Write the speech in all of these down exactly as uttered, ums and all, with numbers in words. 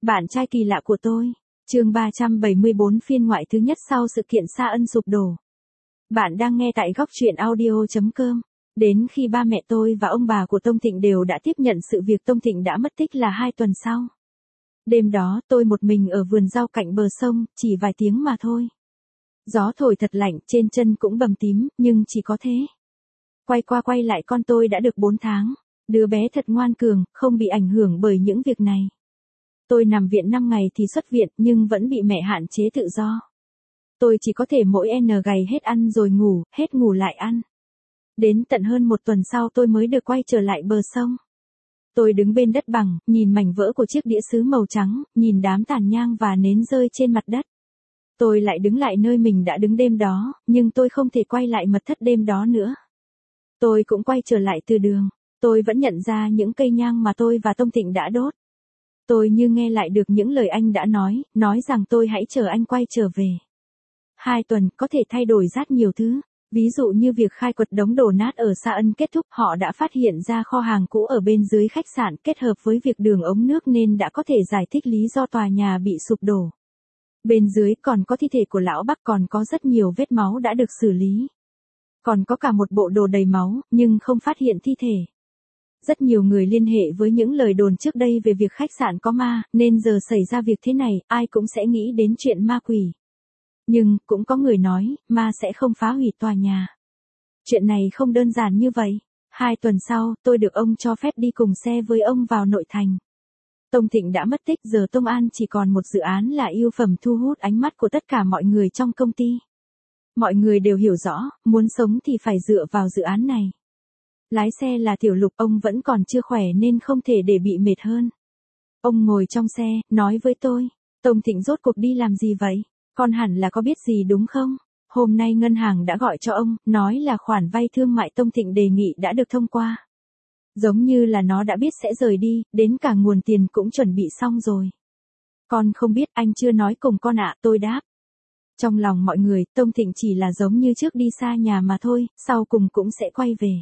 Bạn trai kỳ lạ của tôi. Chương ba trăm bảy mươi bốn phiên ngoại thứ nhất sau sự kiện Sa Ân sụp đổ. Bạn đang nghe tại góc truyện audio chấm com. Đến khi ba mẹ tôi và ông bà của Tông Thịnh đều đã tiếp nhận sự việc Tông Thịnh đã mất tích là hai tuần sau. Đêm đó tôi một mình ở vườn rau cạnh bờ sông, chỉ vài tiếng mà thôi. Gió thổi thật lạnh, trên chân cũng bầm tím, nhưng chỉ có thế. Quay qua quay lại con tôi đã được bốn tháng. Đứa bé thật ngoan cường, không bị ảnh hưởng bởi những việc này. Tôi nằm viện năm ngày thì xuất viện nhưng vẫn bị mẹ hạn chế tự do. Tôi chỉ có thể mỗi n gầy hết ăn rồi ngủ, hết ngủ lại ăn. Đến tận hơn một tuần sau tôi mới được quay trở lại bờ sông. Tôi đứng bên đất bằng, nhìn mảnh vỡ của chiếc đĩa sứ màu trắng, nhìn đám tàn nhang và nến rơi trên mặt đất. Tôi lại đứng lại nơi mình đã đứng đêm đó, nhưng tôi không thể quay lại mật thất đêm đó nữa. Tôi cũng quay trở lại từ đường. Tôi vẫn nhận ra những cây nhang mà tôi và Tông Thịnh đã đốt. Tôi như nghe lại được những lời anh đã nói, nói rằng tôi hãy chờ anh quay trở về. Hai tuần có thể thay đổi rất nhiều thứ. Ví dụ như việc khai quật đống đổ nát ở Sa Ân kết thúc, họ đã phát hiện ra kho hàng cũ ở bên dưới khách sạn kết hợp với việc đường ống nước nên đã có thể giải thích lý do tòa nhà bị sụp đổ. Bên dưới còn có thi thể của lão Bắc, còn có rất nhiều vết máu đã được xử lý. Còn có cả một bộ đồ đầy máu, nhưng không phát hiện thi thể. Rất nhiều người liên hệ với những lời đồn trước đây về việc khách sạn có ma, nên giờ xảy ra việc thế này, ai cũng sẽ nghĩ đến chuyện ma quỷ. Nhưng, cũng có người nói, ma sẽ không phá hủy tòa nhà. Chuyện này không đơn giản như vậy. Hai tuần sau, tôi được ông cho phép đi cùng xe với ông vào nội thành. Tông Thịnh đã mất tích, giờ Tông An chỉ còn một dự án là yêu phẩm thu hút ánh mắt của tất cả mọi người trong công ty. Mọi người đều hiểu rõ, muốn sống thì phải dựa vào dự án này. Lái xe là Tiểu Lục, ông vẫn còn chưa khỏe nên không thể để bị mệt hơn. Ông ngồi trong xe, nói với tôi, Tông Thịnh rốt cuộc đi làm gì vậy? Con hẳn là có biết gì đúng không? Hôm nay ngân hàng đã gọi cho ông, nói là khoản vay thương mại Tông Thịnh đề nghị đã được thông qua. Giống như là nó đã biết sẽ rời đi, đến cả nguồn tiền cũng chuẩn bị xong rồi. Con không biết, anh chưa nói cùng con ạ, tôi đáp. Trong lòng mọi người, Tông Thịnh chỉ là giống như trước đi xa nhà mà thôi, sau cùng cũng sẽ quay về.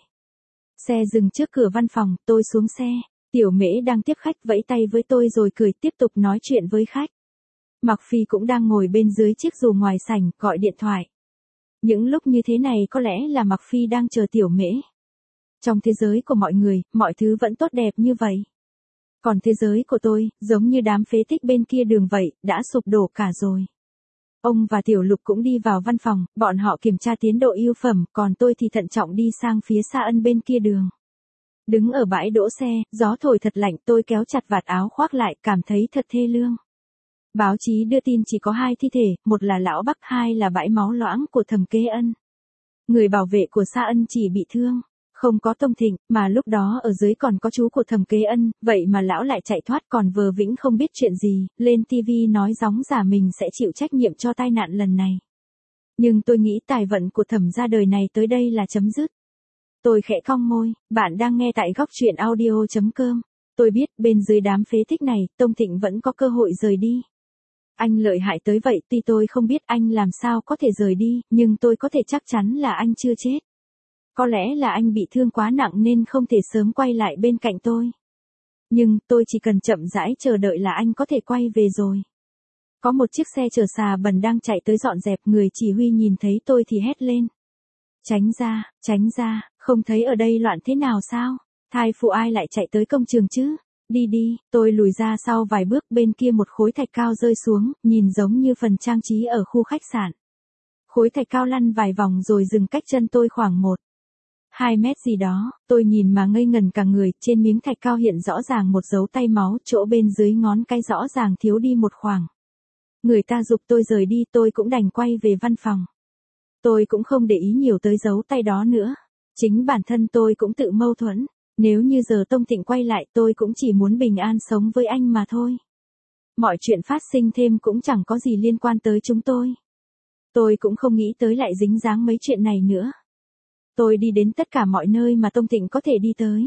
Xe dừng trước cửa văn phòng, tôi xuống xe. Tiểu Mễ đang tiếp khách vẫy tay với tôi rồi cười tiếp tục nói chuyện với khách. Mặc Phi cũng đang ngồi bên dưới chiếc dù ngoài sảnh, gọi điện thoại. Những lúc như thế này có lẽ là Mặc Phi đang chờ Tiểu Mễ. Trong thế giới của mọi người, mọi thứ vẫn tốt đẹp như vậy. Còn thế giới của tôi, giống như đám phế tích bên kia đường vậy, đã sụp đổ cả rồi. Ông và Tiểu Lục cũng đi vào văn phòng, bọn họ kiểm tra tiến độ yêu phẩm, còn tôi thì thận trọng đi sang phía Sa Ân bên kia đường. Đứng ở bãi đỗ xe, gió thổi thật lạnh, tôi kéo chặt vạt áo khoác lại, cảm thấy thật thê lương. Báo chí đưa tin chỉ có hai thi thể, một là lão Bắc, hai là bãi máu loãng của Thẩm Kế Ân. Người bảo vệ của Sa Ân chỉ bị thương, không có Tông Thịnh, mà lúc đó ở dưới còn có chú của Thẩm Kế Ân, vậy mà lão lại chạy thoát, còn Vờ Vĩnh không biết chuyện gì, lên ti vi nói gióng giả mình sẽ chịu trách nhiệm cho tai nạn lần này. Nhưng tôi nghĩ tài vận của Thẩm ra đời này tới đây là chấm dứt. Tôi khẽ cong môi, bạn đang nghe tại góc truyện audio chấm com. Tôi biết bên dưới đám phế tích này, Tông Thịnh vẫn có cơ hội rời đi. Anh lợi hại tới vậy, tuy tôi không biết anh làm sao có thể rời đi, nhưng tôi có thể chắc chắn là anh chưa chết. Có lẽ là anh bị thương quá nặng nên không thể sớm quay lại bên cạnh tôi. Nhưng, tôi chỉ cần chậm rãi chờ đợi là anh có thể quay về rồi. Có một chiếc xe chở xà bần đang chạy tới dọn dẹp, người chỉ huy nhìn thấy tôi thì hét lên. Tránh ra, tránh ra, không thấy ở đây loạn thế nào sao? Thai phụ ai lại chạy tới công trường chứ? Đi đi, tôi lùi ra sau vài bước, bên kia một khối thạch cao rơi xuống, nhìn giống như phần trang trí ở khu khách sạn. Khối thạch cao lăn vài vòng rồi dừng cách chân tôi khoảng một, hai mét gì đó, tôi nhìn mà ngây ngần cả người, trên miếng thạch cao hiện rõ ràng một dấu tay máu, chỗ bên dưới ngón cái rõ ràng thiếu đi một khoảng. Người ta giục tôi rời đi, tôi cũng đành quay về văn phòng. Tôi cũng không để ý nhiều tới dấu tay đó nữa. Chính bản thân tôi cũng tự mâu thuẫn. Nếu như giờ Tông Thịnh quay lại, tôi cũng chỉ muốn bình an sống với anh mà thôi. Mọi chuyện phát sinh thêm cũng chẳng có gì liên quan tới chúng tôi. Tôi cũng không nghĩ tới lại dính dáng mấy chuyện này nữa. Tôi đi đến tất cả mọi nơi mà Tông Thịnh có thể đi tới.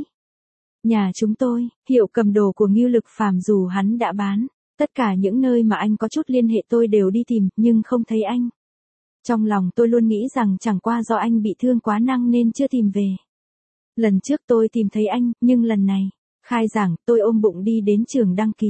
Nhà chúng tôi, hiệu cầm đồ của Ngưu Lực Phàm dù hắn đã bán. Tất cả những nơi mà anh có chút liên hệ tôi đều đi tìm, nhưng không thấy anh. Trong lòng tôi luôn nghĩ rằng chẳng qua do anh bị thương quá nặng nên chưa tìm về. Lần trước tôi tìm thấy anh, nhưng lần này, khai giảng, tôi ôm bụng đi đến trường đăng ký.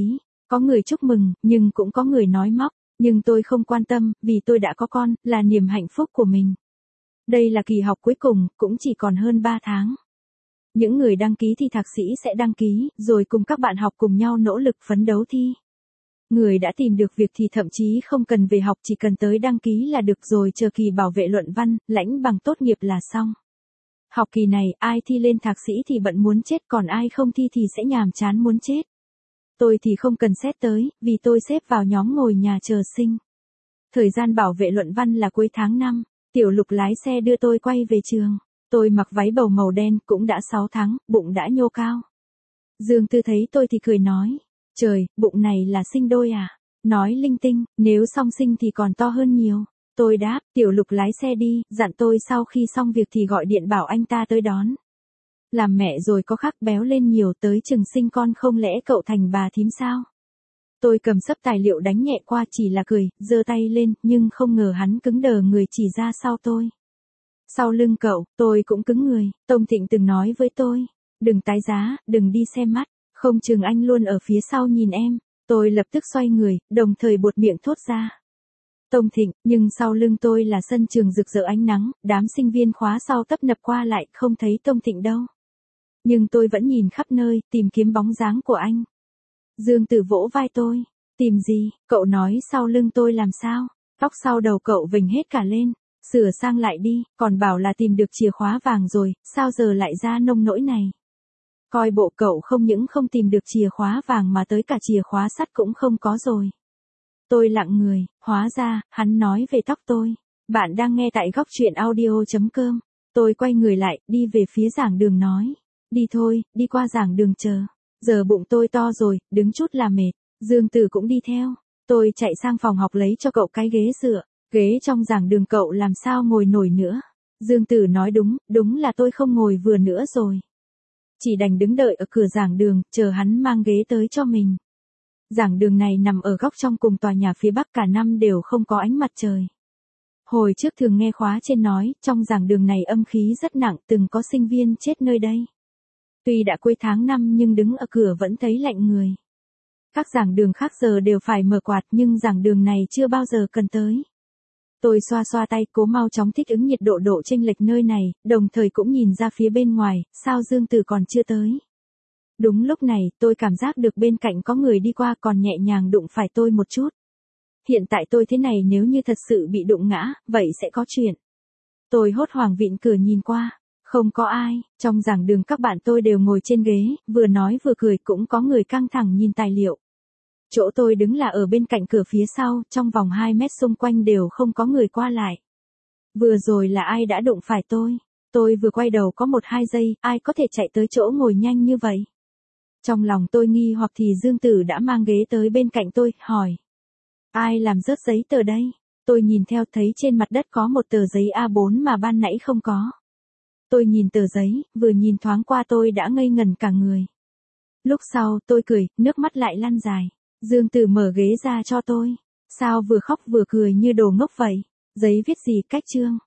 Có người chúc mừng, nhưng cũng có người nói móc, nhưng tôi không quan tâm, vì tôi đã có con, là niềm hạnh phúc của mình. Đây là kỳ học cuối cùng, cũng chỉ còn hơn ba tháng. Những người đăng ký thi thạc sĩ sẽ đăng ký, rồi cùng các bạn học cùng nhau nỗ lực phấn đấu thi. Người đã tìm được việc thì thậm chí không cần về học, chỉ cần tới đăng ký là được rồi, chờ kỳ bảo vệ luận văn, lãnh bằng tốt nghiệp là xong. Học kỳ này, ai thi lên thạc sĩ thì bận muốn chết, còn ai không thi thì sẽ nhàm chán muốn chết. Tôi thì không cần xét tới, vì tôi xếp vào nhóm ngồi nhà chờ sinh. Thời gian bảo vệ luận văn là cuối tháng năm, Tiểu Lục lái xe đưa tôi quay về trường. Tôi mặc váy bầu màu đen, cũng đã sáu tháng, bụng đã nhô cao. Dương Tư thấy tôi thì cười nói, trời, bụng này là sinh đôi à? Nói linh tinh, nếu song sinh thì còn to hơn nhiều. Tôi đáp, Tiểu Lục lái xe đi, dặn tôi sau khi xong việc thì gọi điện bảo anh ta tới đón. Làm mẹ rồi có khác béo lên nhiều, tới chừng sinh con không lẽ cậu thành bà thím sao? Tôi cầm sấp tài liệu đánh nhẹ qua, chỉ là cười, giơ tay lên, nhưng không ngờ hắn cứng đờ người chỉ ra sau tôi. Sau lưng cậu, tôi cũng cứng người. Tông Thịnh từng nói với tôi, đừng tái giá, đừng đi xem mắt, không chừng anh luôn ở phía sau nhìn em. Tôi lập tức xoay người, đồng thời buột miệng thốt ra. Tông Thịnh, nhưng sau lưng tôi là sân trường rực rỡ ánh nắng, đám sinh viên khóa sau tấp nập qua lại, không thấy Tông Thịnh đâu. Nhưng tôi vẫn nhìn khắp nơi, tìm kiếm bóng dáng của anh. Dương Tử vỗ vai tôi, tìm gì, cậu nói sau lưng tôi làm sao, tóc sau đầu cậu vểnh hết cả lên, sửa sang lại đi, còn bảo là tìm được chìa khóa vàng rồi, sao giờ lại ra nông nỗi này. Coi bộ cậu không những không tìm được chìa khóa vàng mà tới cả chìa khóa sắt cũng không có rồi. Tôi lặng người, hóa ra, hắn nói về tóc tôi. Bạn đang nghe tại góc truyện audio chấm com. Tôi quay người lại, đi về phía giảng đường nói. Đi thôi, đi qua giảng đường chờ. Giờ bụng tôi to rồi, đứng chút là mệt. Dương Tử cũng đi theo. Tôi chạy sang phòng học lấy cho cậu cái ghế dựa. Ghế trong giảng đường cậu làm sao ngồi nổi nữa. Dương Tử nói đúng, đúng là tôi không ngồi vừa nữa rồi. Chỉ đành đứng đợi ở cửa giảng đường, chờ hắn mang ghế tới cho mình. Giảng đường này nằm ở góc trong cùng tòa nhà phía bắc, cả năm đều không có ánh mặt trời. Hồi trước thường nghe khóa trên nói, trong giảng đường này âm khí rất nặng, từng có sinh viên chết nơi đây. Tuy đã cuối tháng năm nhưng đứng ở cửa vẫn thấy lạnh người. Các giảng đường khác giờ đều phải mở quạt, nhưng giảng đường này chưa bao giờ cần tới. Tôi xoa xoa tay, cố mau chóng thích ứng nhiệt độ độ chênh lệch nơi này, đồng thời cũng nhìn ra phía bên ngoài, sao Dương Tử còn chưa tới. Đúng lúc này, tôi cảm giác được bên cạnh có người đi qua, còn nhẹ nhàng đụng phải tôi một chút. Hiện tại tôi thế này nếu như thật sự bị đụng ngã, vậy sẽ có chuyện. Tôi hốt hoảng vịn cửa nhìn qua, không có ai, trong giảng đường các bạn tôi đều ngồi trên ghế, vừa nói vừa cười, cũng có người căng thẳng nhìn tài liệu. Chỗ tôi đứng là ở bên cạnh cửa phía sau, trong vòng hai mét xung quanh đều không có người qua lại. Vừa rồi là ai đã đụng phải tôi? Tôi vừa quay đầu có một hai giây, ai có thể chạy tới chỗ ngồi nhanh như vậy? Trong lòng tôi nghi hoặc thì Dương Tử đã mang ghế tới bên cạnh tôi, hỏi. Ai làm rớt giấy tờ đây? Tôi nhìn theo thấy trên mặt đất có một tờ giấy A bốn mà ban nãy không có. Tôi nhìn tờ giấy, vừa nhìn thoáng qua tôi đã ngây ngẩn cả người. Lúc sau, tôi cười, nước mắt lại lăn dài. Dương Tử mở ghế ra cho tôi. Sao vừa khóc vừa cười như đồ ngốc vậy? Giấy viết gì, cách chương?